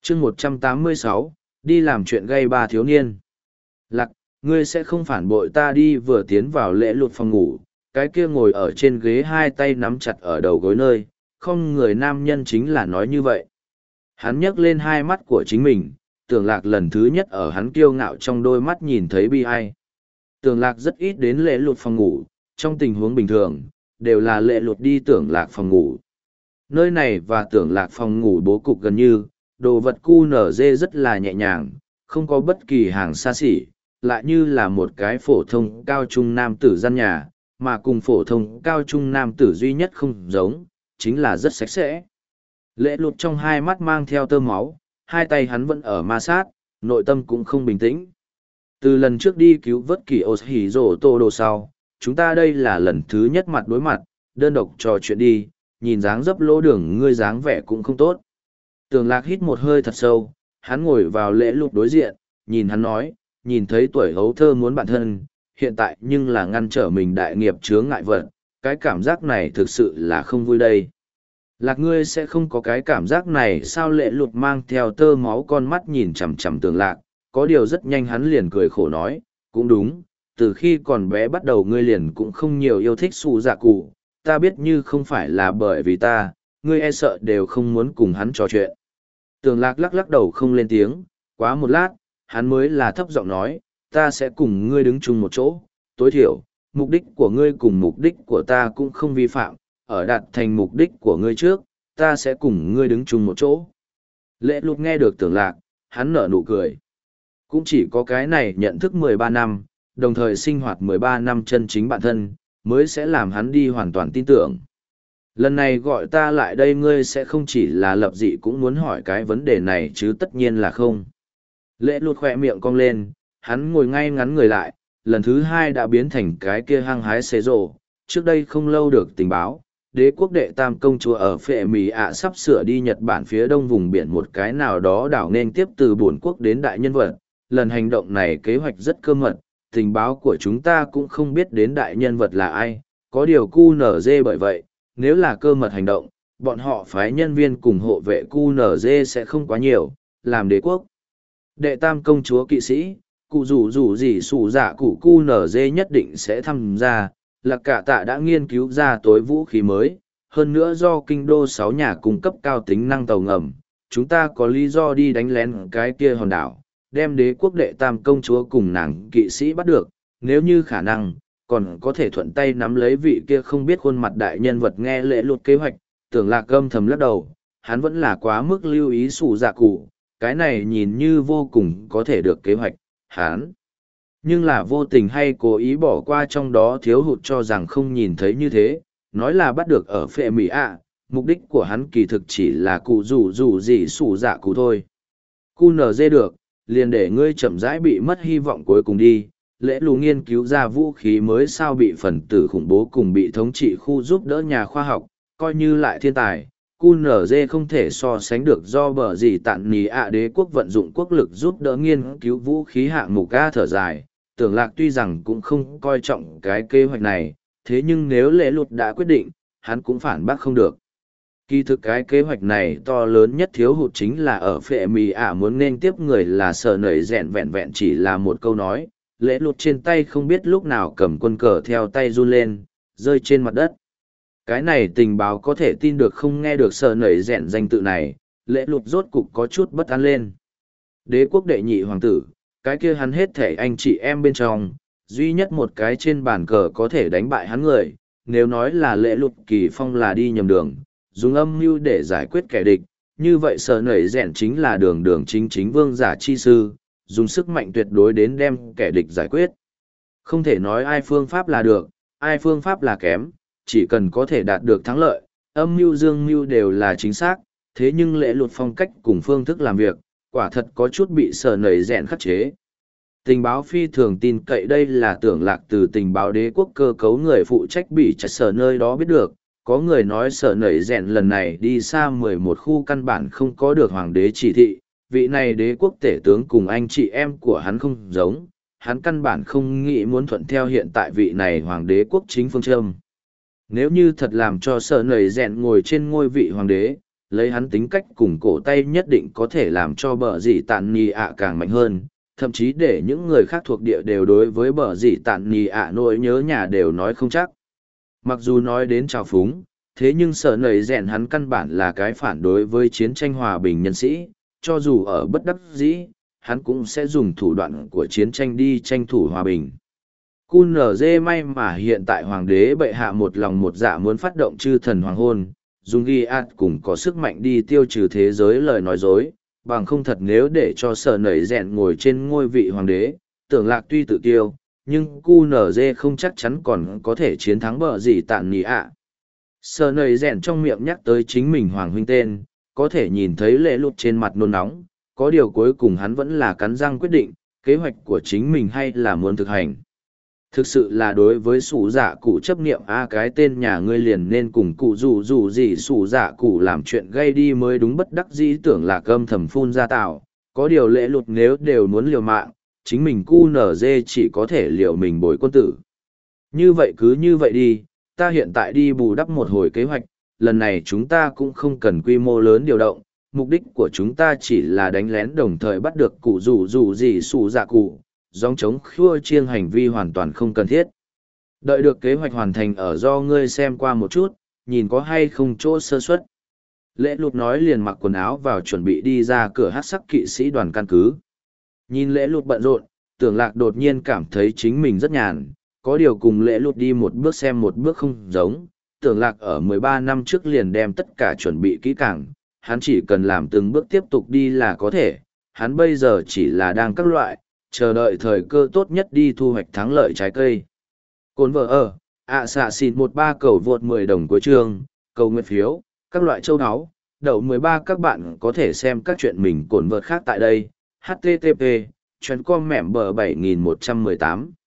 chương 186, đi làm chuyện gây ba thiếu niên. Lạc, ngươi sẽ không phản bội ta đi. Vừa tiến vào lễ lụt phòng ngủ, cái kia ngồi ở trên ghế hai tay nắm chặt ở đầu gối nơi, không người nam nhân chính là nói như vậy. Hắn nhấc lên hai mắt của chính mình, Tưởng Lạc lần thứ nhất ở hắn kiêu ngạo trong đôi mắt nhìn thấy bi ai. Tưởng Lạc rất ít đến lễ lụt phòng ngủ, trong tình huống bình thường, đều là lễ lụt đi Tưởng Lạc phòng ngủ. Nơi này và Tưởng Lạc phòng ngủ bố cục gần như, đồ vật QNZ rất là nhẹ nhàng, không có bất kỳ hàng xa xỉ, lại như là một cái phổ thông cao trung nam tử gian nhà, mà cùng phổ thông cao trung nam tử duy nhất không giống, chính là rất sạch sẽ. Lễ lụt trong hai mắt mang theo tơ máu, hai tay hắn vẫn ở ma sát, nội tâm cũng không bình tĩnh. Từ lần trước đi cứu vớt kỳ ô hỉ rổ tô đồ sau, chúng ta đây là lần thứ nhất mặt đối mặt, đơn độc trò chuyện đi, nhìn dáng dấp lỗ đường ngươi dáng vẻ cũng không tốt. Tưởng Lạc hít một hơi thật sâu, hắn ngồi vào lễ lụt đối diện, nhìn hắn nói, nhìn thấy tuổi hấu thơ muốn bạn thân, hiện tại nhưng là ngăn trở mình đại nghiệp chướng ngại vật, cái cảm giác này thực sự là không vui đây. Lạc ngươi sẽ không có cái cảm giác này sao? Lễ lụt mang theo tơ máu con mắt nhìn chằm chằm Tưởng Lạc, có điều rất nhanh hắn liền cười khổ nói, cũng đúng, từ khi còn bé bắt đầu ngươi liền cũng không nhiều yêu thích Sủ Dạ Cụ, ta biết như không phải là bởi vì ta, ngươi e sợ đều không muốn cùng hắn trò chuyện. Tưởng Lạc lắc lắc đầu không lên tiếng, quá một lát, hắn mới là thấp giọng nói, ta sẽ cùng ngươi đứng chung một chỗ, tối thiểu, mục đích của ngươi cùng mục đích của ta cũng không vi phạm, ở đạt thành mục đích của ngươi trước, ta sẽ cùng ngươi đứng chung một chỗ. Lễ lụt nghe được Tưởng Lạc, hắn nở nụ cười. Cũng chỉ có cái này nhận thức 13 năm, đồng thời sinh hoạt 13 năm chân chính bản thân, mới sẽ làm hắn đi hoàn toàn tin tưởng. Lần này gọi ta lại đây ngươi sẽ không chỉ là lập dị cũng muốn hỏi cái vấn đề này chứ tất nhiên là không. Lễ lụt khỏe miệng cong lên, hắn ngồi ngay ngắn người lại, lần thứ hai đã biến thành cái kia hăng hái xế rồ. Trước đây không lâu được tình báo, đế quốc đệ tam công chúa ở phệ Mỹ ạ sắp sửa đi Nhật Bản phía đông vùng biển một cái nào đó đảo nên tiếp từ bổn quốc đến đại nhân vật. Lần hành động này kế hoạch rất cơ mật, tình báo của chúng ta cũng không biết đến đại nhân vật là ai, có điều QNZ bởi vậy, nếu là cơ mật hành động, bọn họ phái nhân viên cùng hộ vệ QNZ sẽ không quá nhiều, làm đế quốc. Đệ tam công chúa kỵ sĩ, cụ rủ gì sủ dạ cụ QNZ nhất định sẽ tham gia, là cả tạ đã nghiên cứu ra tối vũ khí mới, hơn nữa do kinh đô 6 nhà cung cấp cao tính năng tàu ngầm, chúng ta có lý do đi đánh lén cái kia hòn đảo, đem đế quốc đệ tam công chúa cùng nàng kỵ sĩ bắt được, nếu như khả năng, còn có thể thuận tay nắm lấy vị kia không biết khuôn mặt đại nhân vật. Nghe lễ lụt kế hoạch, Tưởng Lạc âm thầm lắc đầu, hắn vẫn là quá mức lưu ý sủ dạ cụ, cái này nhìn như vô cùng có thể được kế hoạch, hắn. Nhưng là vô tình hay cố ý bỏ qua trong đó thiếu hụt cho rằng không nhìn thấy như thế, nói là bắt được ở phệ Mỹ ạ, mục đích của hắn kỳ thực chỉ là cụ rủ gì sủ dạ cụ thôi. Cu nở dê được, liền để ngươi chậm rãi bị mất hy vọng cuối cùng đi. Lễ lù nghiên cứu ra vũ khí mới sao bị phần tử khủng bố cùng bị thống trị khu giúp đỡ nhà khoa học, coi như lại thiên tài. QNZ không thể so sánh được do bờ gì tạn nì ạ đế quốc vận dụng quốc lực giúp đỡ nghiên cứu vũ khí hạng mục ga thở dài. Tưởng Lạc tuy rằng cũng không coi trọng cái kế hoạch này, thế nhưng nếu lễ lụt đã quyết định, hắn cũng phản bác không được. Kỳ thực cái kế hoạch này to lớn nhất thiếu hụt chính là ở phệ Mỹ ạ muốn nên tiếp người là sợ nảy rẹn vẹn vẹn chỉ là một câu nói. Lễ lụt trên tay không biết lúc nào cầm quân cờ theo tay run lên, rơi trên mặt đất. Cái này tình báo có thể tin được không? Nghe được sợ nảy rẹn danh tự này, lễ lụt rốt cục có chút bất an lên. Đế quốc đệ nhị hoàng tử, cái kia hắn hết thể anh chị em bên trong, duy nhất một cái trên bàn cờ có thể đánh bại hắn người. Nếu nói là lễ lụt kỳ phong là đi nhầm đường, dùng âm mưu để giải quyết kẻ địch, như vậy sợ nảy rẹn chính là đường chính vương giả chi sư, dùng sức mạnh tuyệt đối đến đem kẻ địch giải quyết. Không thể nói ai phương pháp là được, ai phương pháp là kém, chỉ cần có thể đạt được thắng lợi, âm mưu dương mưu đều là chính xác, thế nhưng lễ lụt phong cách cùng phương thức làm việc, quả thật có chút bị sợ nảy rẹn khắc chế. Tình báo phi thường tin cậy, đây là Tưởng Lạc từ tình báo đế quốc cơ cấu người phụ trách bị chặt sở nơi đó biết được. Có người nói sợ nảy rẹn lần này đi xa 11 khu căn bản không có được hoàng đế chỉ thị, vị này đế quốc tể tướng cùng anh chị em của hắn không giống, hắn căn bản không nghĩ muốn thuận theo hiện tại vị này hoàng đế quốc chính phương châm. Nếu như thật làm cho sợ nảy rẹn ngồi trên ngôi vị hoàng đế, lấy hắn tính cách cùng cổ tay nhất định có thể làm cho bờ dì tàn nì ạ càng mạnh hơn, thậm chí để những người khác thuộc địa đều đối với bờ dì tàn nì ạ nỗi nhớ nhà đều nói không chắc. Mặc dù nói đến trào phúng, thế nhưng sợ nầy rèn hắn căn bản là cái phản đối với chiến tranh hòa bình nhân sĩ, cho dù ở bất đắc dĩ, hắn cũng sẽ dùng thủ đoạn của chiến tranh đi tranh thủ hòa bình. QNZ may mà hiện tại hoàng đế bệ hạ một lòng một dạ muốn phát động chư thần hoàng hôn, dùng ghi ạt cùng có sức mạnh đi tiêu trừ thế giới lời nói dối, bằng không thật nếu để cho sở nảy rèn ngồi trên ngôi vị hoàng đế, tưởng lạc tuy tự tiêu, nhưng QNZ không chắc chắn còn có thể chiến thắng bờ gì tạn nhỉ ạ. Sở nảy rèn trong miệng nhắc tới chính mình hoàng huynh tên, có thể nhìn thấy lệ lụt trên mặt nôn nóng, có điều cuối cùng hắn vẫn là cắn răng quyết định, kế hoạch của chính mình hay là muốn thực hành. Thực sự là đối với sủ dạ cụ chấp niệm cái tên nhà ngươi liền nên cùng cụ dù gì sủ dạ cụ làm chuyện gây đi mới đúng, bất đắc dĩ tưởng là cơm thầm phun ra tạo, có điều lễ lụt nếu đều muốn liều mạng, chính mình cu nở dê chỉ có thể liều mình bồi quân tử. Như vậy cứ như vậy đi, ta hiện tại đi bù đắp một hồi kế hoạch, lần này chúng ta cũng không cần quy mô lớn điều động, mục đích của chúng ta chỉ là đánh lén đồng thời bắt được cụ dù gì sủ dạ cụ. Dòng chống khua chiêng hành vi hoàn toàn không cần thiết. Đợi được kế hoạch hoàn thành ở do ngươi xem qua một chút, nhìn có hay không chỗ sơ suất. Lễ lụt nói liền mặc quần áo vào chuẩn bị đi ra cửa hát sắc kỵ sĩ đoàn căn cứ. Nhìn lễ lụt bận rộn, tưởng lạc đột nhiên cảm thấy chính mình rất nhàn, có điều cùng lễ lụt đi một bước xem một bước không giống. Tưởng lạc ở 13 năm trước liền đem tất cả chuẩn bị kỹ càng, hắn chỉ cần làm từng bước tiếp tục đi là có thể, hắn bây giờ chỉ là đang các loại, chờ đợi thời cơ tốt nhất đi thu hoạch thắng lợi trái cây. Cồn vợ ở, xạ xịt 13 cầu vượt 10 đồng cuối chương, cầu nguyện phiếu, các loại châu áo, đậu 13 các bạn có thể xem các chuyện mình cồn vợt khác tại đây, http, chuyến com mẻm bờ 7118.